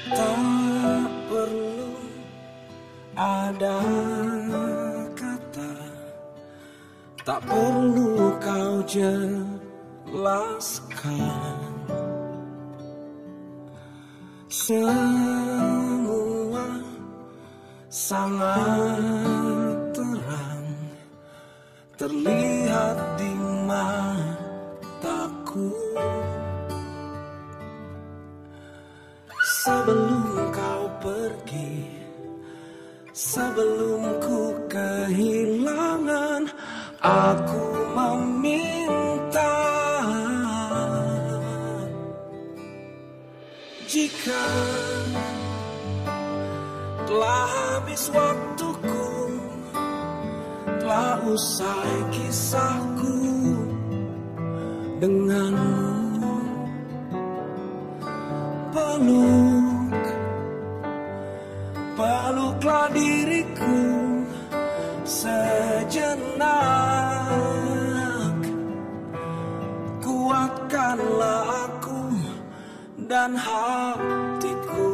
Tak perlu ada kata, tak perlu kau jelaskan. Semua sangat terang, terlihat di mataku. Sebelum kau pergi, sebelum ku kehilangan, aku meminta, jika telah habis waktuku, telah usai kisahku denganmu, peluklah diriku sejenak, kuatkanlah aku dan hatiku.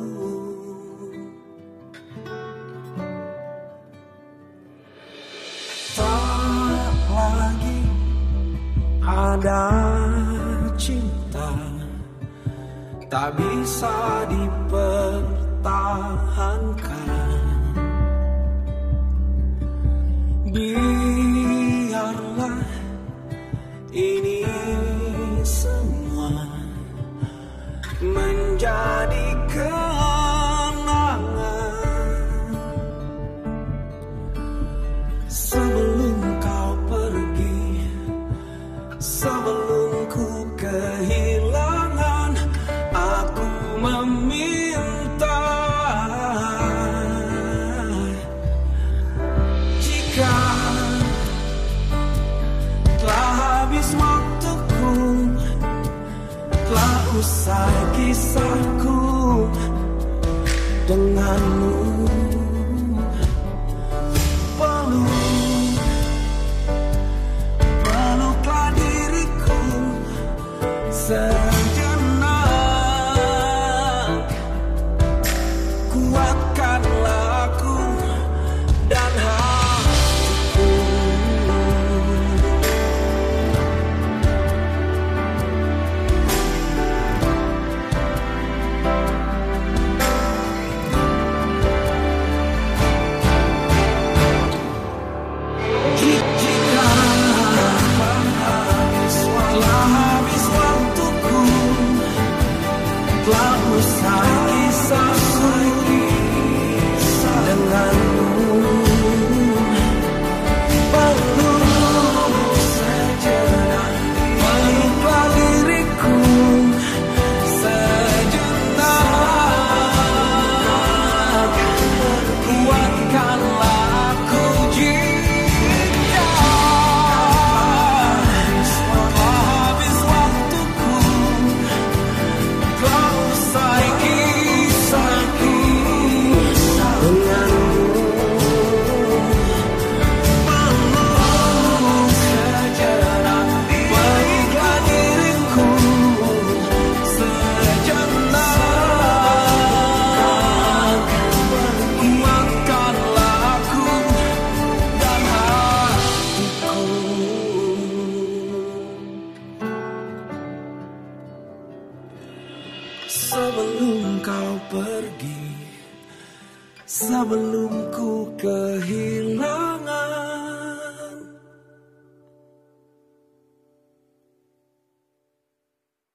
Tak lagi ada cinta, tak bisa dipertahankan. Biarlah ini semua menjadi kenangan. Sebelum kau pergi, sebelum ku kehilangan, aku meminta, jika telah habis waktuku, telah usai kisahku denganmu, peluklah diriku sejenak, kuatkanlah aku dan hatiku. Jika telah habis waktuku, telah usai kisahku denganmu, peluk sejenak, peluklah diriku sejenak, kuatkanlah aku jika habis waktuku, telah usai kisahku denganmu, peluk sejenak, peluklah diriku sejenak, kuatkanlah aku dan hatiku. Sebelum kau pergi, sebelum ku kehilangan,